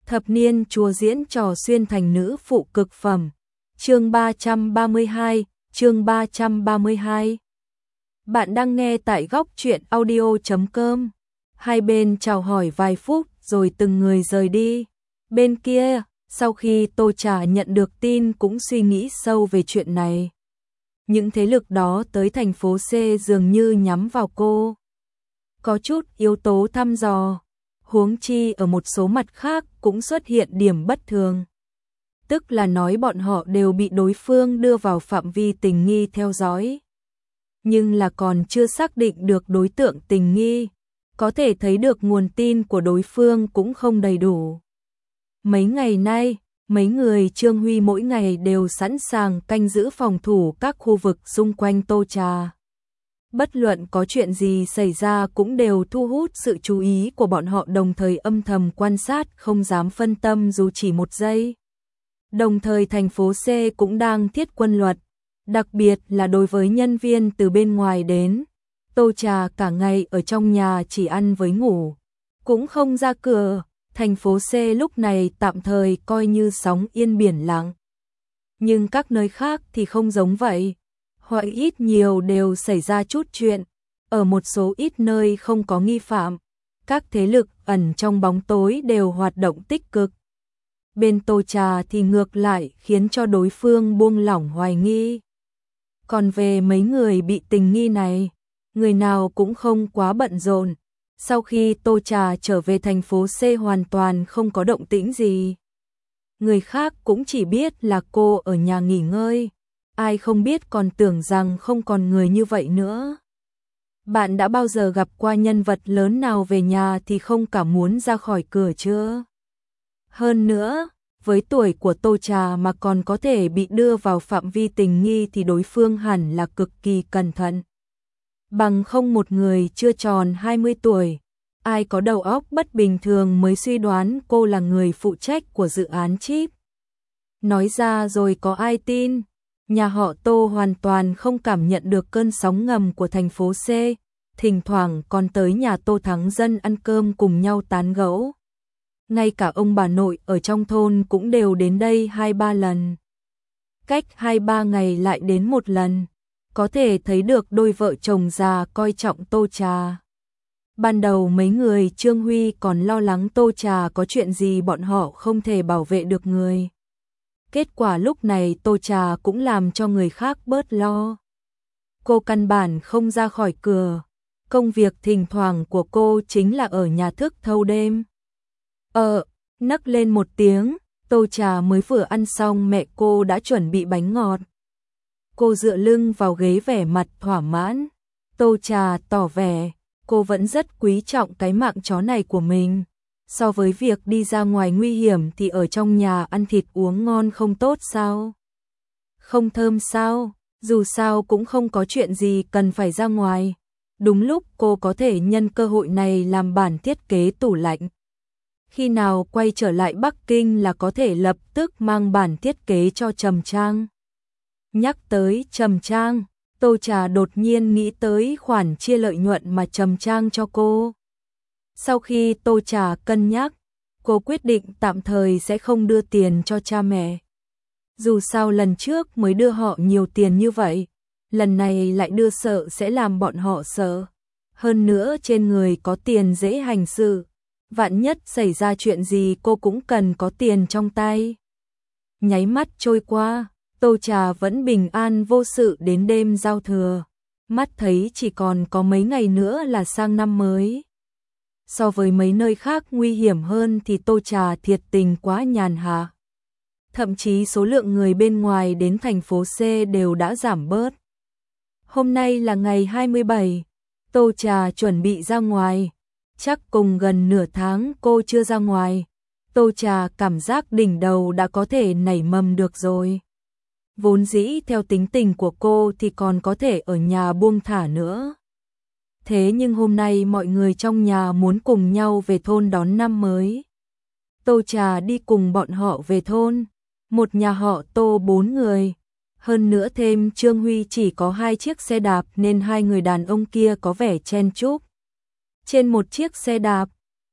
Thập niên chùa diễn trò xuyên thành nữ phụ cực phẩm. Chương 332, chương 332. Bạn đang nghe tại góc truyện audio.com. Hai bên chào hỏi vài phút rồi từng người rời đi. Bên kia, sau khi Tô Trà nhận được tin cũng suy nghĩ sâu về chuyện này. Những thế lực đó tới thành phố C dường như nhắm vào cô. Có chút yếu tố thăm dò. Huống chi ở một số mặt khác cũng xuất hiện điểm bất thường. Tức là nói bọn họ đều bị đối phương đưa vào phạm vi tình nghi theo dõi. Nhưng là còn chưa xác định được đối tượng tình nghi, có thể thấy được nguồn tin của đối phương cũng không đầy đủ. Mấy ngày nay, mấy người Trương Huy mỗi ngày đều sẵn sàng canh giữ phòng thủ các khu vực xung quanh Tô Trà. Bất luận có chuyện gì xảy ra cũng đều thu hút sự chú ý của bọn họ, đồng thời âm thầm quan sát, không dám phân tâm dù chỉ một giây. Đồng thời thành phố C cũng đang thiết quân luật, đặc biệt là đối với nhân viên từ bên ngoài đến. Tô Trà cả ngày ở trong nhà chỉ ăn với ngủ, cũng không ra cửa. Thành phố C lúc này tạm thời coi như sóng yên biển lặng. Nhưng các nơi khác thì không giống vậy. Hoặc ít nhiều đều xảy ra chút chuyện. Ở một số ít nơi không có nghi phạm, các thế lực ẩn trong bóng tối đều hoạt động tích cực. Bên Tô Trà thì ngược lại khiến cho đối phương buông lỏng hoài nghi. Còn về mấy người bị tình nghi này, người nào cũng không quá bận rộn. Sau khi Tô Trà trở về thành phố C hoàn toàn không có động tĩnh gì. Người khác cũng chỉ biết là cô ở nhà nghỉ ngơi. Ai không biết còn tưởng rằng không còn người như vậy nữa. Bạn đã bao giờ gặp qua nhân vật lớn nào về nhà thì không cả muốn ra khỏi cửa chưa? Hơn nữa, với tuổi của Tô Trà mà còn có thể bị đưa vào phạm vi tình nghi thì đối phương hẳn là cực kỳ cẩn thận. Bằng không một người chưa tròn 20 tuổi, ai có đầu óc bất bình thường mới suy đoán cô là người phụ trách của dự án chip. Nói ra rồi có ai tin? Nhà họ Tô hoàn toàn không cảm nhận được cơn sóng ngầm của thành phố C, thỉnh thoảng còn tới nhà Tô Thắng Dân ăn cơm cùng nhau tán gẫu. Ngay cả ông bà nội ở trong thôn cũng đều đến đây 2-3 lần. Cách 2-3 ngày lại đến một lần, có thể thấy được đôi vợ chồng già coi trọng Tô Trà. Ban đầu mấy người Trương Huy còn lo lắng Tô Trà có chuyện gì bọn họ không thể bảo vệ được người. Kết quả lúc này Tô Trà cũng làm cho người khác bớt lo. Cô căn bản không ra khỏi cửa. Công việc thỉnh thoảng của cô chính là ở nhà thức thâu đêm. Nấc lên một tiếng, Tô Trà mới vừa ăn xong mẹ cô đã chuẩn bị bánh ngọt. Cô dựa lưng vào ghế vẻ mặt thỏa mãn. Tô Trà tỏ vẻ, cô vẫn rất quý trọng cái mạng chó này của mình. So với việc đi ra ngoài nguy hiểm thì ở trong nhà ăn thịt uống ngon không tốt sao? Không thơm sao? Dù sao cũng không có chuyện gì cần phải ra ngoài. Đúng lúc cô có thể nhân cơ hội này làm bản thiết kế tủ lạnh. Khi nào quay trở lại Bắc Kinh là có thể lập tức mang bản thiết kế cho Trầm Trang. Nhắc tới Trầm Trang, Tô Trà đột nhiên nghĩ tới khoản chia lợi nhuận mà Trầm Trang cho cô. Sau khi Tô Trà cân nhắc, cô quyết định tạm thời sẽ không đưa tiền cho cha mẹ. Dù sao lần trước mới đưa họ nhiều tiền như vậy, lần này lại đưa sợ sẽ làm bọn họ sợ. Hơn nữa trên người có tiền dễ hành sự, vạn nhất xảy ra chuyện gì cô cũng cần có tiền trong tay. Nháy mắt trôi qua, Tô Trà vẫn bình an vô sự đến đêm giao thừa. Mắt thấy chỉ còn có mấy ngày nữa là sang năm mới. So với mấy nơi khác nguy hiểm hơn thì Tô Trà thiệt tình quá nhàn hạ. Thậm chí số lượng người bên ngoài đến thành phố C đều đã giảm bớt. Hôm nay là ngày 27, Tô Trà chuẩn bị ra ngoài. Chắc cùng gần nửa tháng cô chưa ra ngoài. Tô Trà cảm giác đỉnh đầu đã có thể nảy mầm được rồi. Vốn dĩ theo tính tình của cô thì còn có thể ở nhà buông thả nữa. Thế nhưng hôm nay mọi người trong nhà muốn cùng nhau về thôn đón năm mới. Tô Trà đi cùng bọn họ về thôn. Một nhà họ Tô 4 người. Hơn nữa thêm Trương Huy chỉ có 2 chiếc xe đạp nên 2 người đàn ông kia có vẻ chen chúc. Trên một chiếc xe đạp,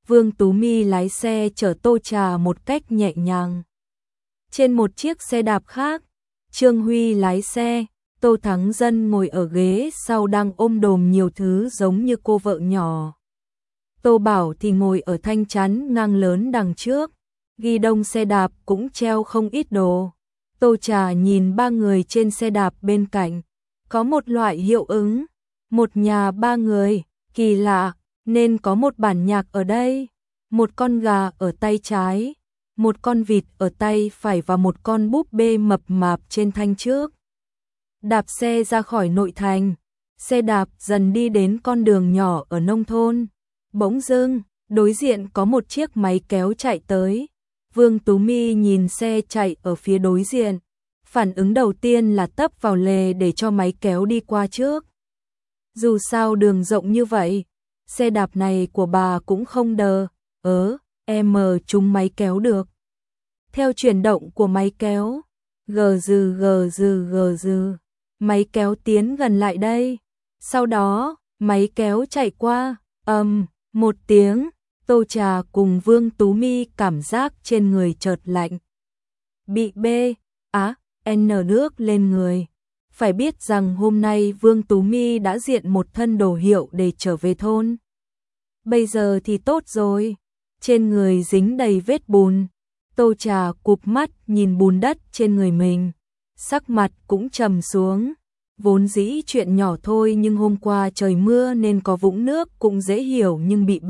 Vương Tú My lái xe chở Tô Trà một cách nhẹ nhàng. Trên một chiếc xe đạp khác, Trương Huy lái xe, Tô Thắng Dân ngồi ở ghế sau đang ôm đồm nhiều thứ giống như cô vợ nhỏ. Tô Bảo thì ngồi ở thanh chắn ngang lớn đằng trước, ghi đông xe đạp cũng treo không ít đồ. Tô Trà nhìn ba người trên xe đạp bên cạnh, có một loại hiệu ứng, một nhà ba người, kỳ lạ, nên có một bản nhạc ở đây, một con gà ở tay trái, một con vịt ở tay phải và một con búp bê mập mạp trên thanh trước. Đạp xe ra khỏi nội thành, xe đạp dần đi đến con đường nhỏ ở nông thôn. Bỗng dưng, đối diện có một chiếc máy kéo chạy tới. Vương Tú My nhìn xe chạy ở phía đối diện. Phản ứng đầu tiên là tấp vào lề để cho máy kéo đi qua trước. Dù sao đường rộng như vậy, xe đạp này của bà cũng không đờ, em trúng máy kéo được. Theo chuyển động của máy kéo, gờ dừ, máy kéo tiến gần lại đây. Sau đó, máy kéo chạy qua, một tiếng, Tô Trà cùng Vương Tú My cảm giác trên người chợt lạnh. Bị N nước lên người. Phải biết rằng hôm nay Vương Tú My đã diện một thân đồ hiệu để trở về thôn. Bây giờ thì tốt rồi, trên người dính đầy vết bùn. Tô Trà cụp mắt nhìn bùn đất trên người mình, sắc mặt cũng trầm xuống. Vốn dĩ chuyện nhỏ thôi nhưng hôm qua trời mưa nên có vũng nước cũng dễ hiểu, nhưng bị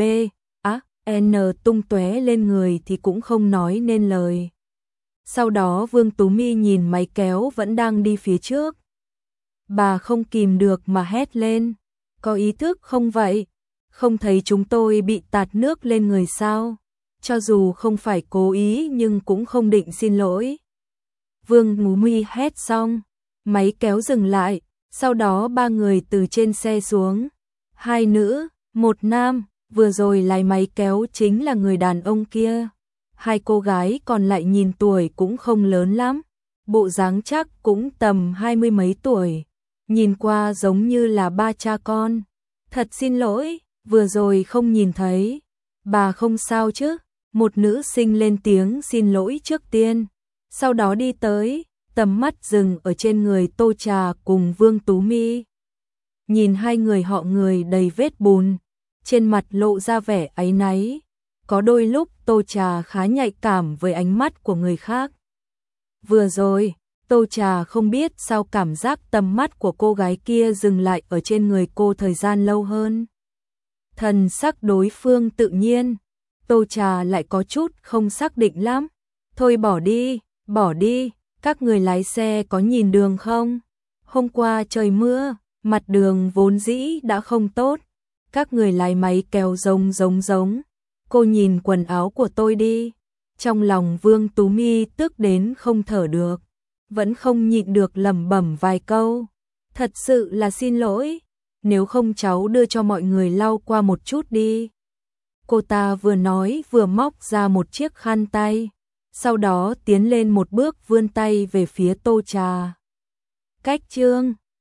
N tung tóe lên người thì cũng không nói nên lời. Sau đó Vương Tú My nhìn máy kéo vẫn đang đi phía trước. Bà không kìm được mà hét lên, có ý thức không vậy? Không thấy chúng tôi bị tạt nước lên người sao? Cho dù không phải cố ý nhưng cũng không định xin lỗi. Vương Tú My hét xong, máy kéo dừng lại, sau đó ba người từ trên xe xuống. Hai nữ, một nam, vừa rồi lái máy kéo chính là người đàn ông kia. Hai cô gái còn lại nhìn tuổi cũng không lớn lắm, bộ dáng chắc cũng tầm 20 mấy tuổi, nhìn qua giống như là ba cha con. Thật xin lỗi, vừa rồi không nhìn thấy. Bà không sao chứ? Một nữ sinh lên tiếng xin lỗi trước tiên, sau đó đi tới, tầm mắt dừng ở trên người Tô Trà cùng Vương Tú My. Nhìn hai người họ người đầy vết bùn, trên mặt lộ ra vẻ áy náy. Có đôi lúc Tô Trà khá nhạy cảm với ánh mắt của người khác. Vừa rồi, Tô Trà không biết sao cảm giác tầm mắt của cô gái kia dừng lại ở trên người cô thời gian lâu hơn. Thần sắc đối phương tự nhiên, Tô Trà lại có chút không xác định lắm. Thôi bỏ đi, các người lái xe có nhìn đường không? Hôm qua trời mưa, mặt đường vốn dĩ đã không tốt. Các người lái máy kéo giống. Cô nhìn quần áo của tôi đi. Trong lòng Vương Tú My tức đến không thở được, vẫn không nhịn được lẩm bẩm vài câu. Thật sự là xin lỗi, nếu không cháu đưa cho mọi người lau qua một chút đi. Cô ta vừa nói vừa móc ra một chiếc khăn tay, sau đó tiến lên một bước vươn tay về phía Tô Trà. Cách chương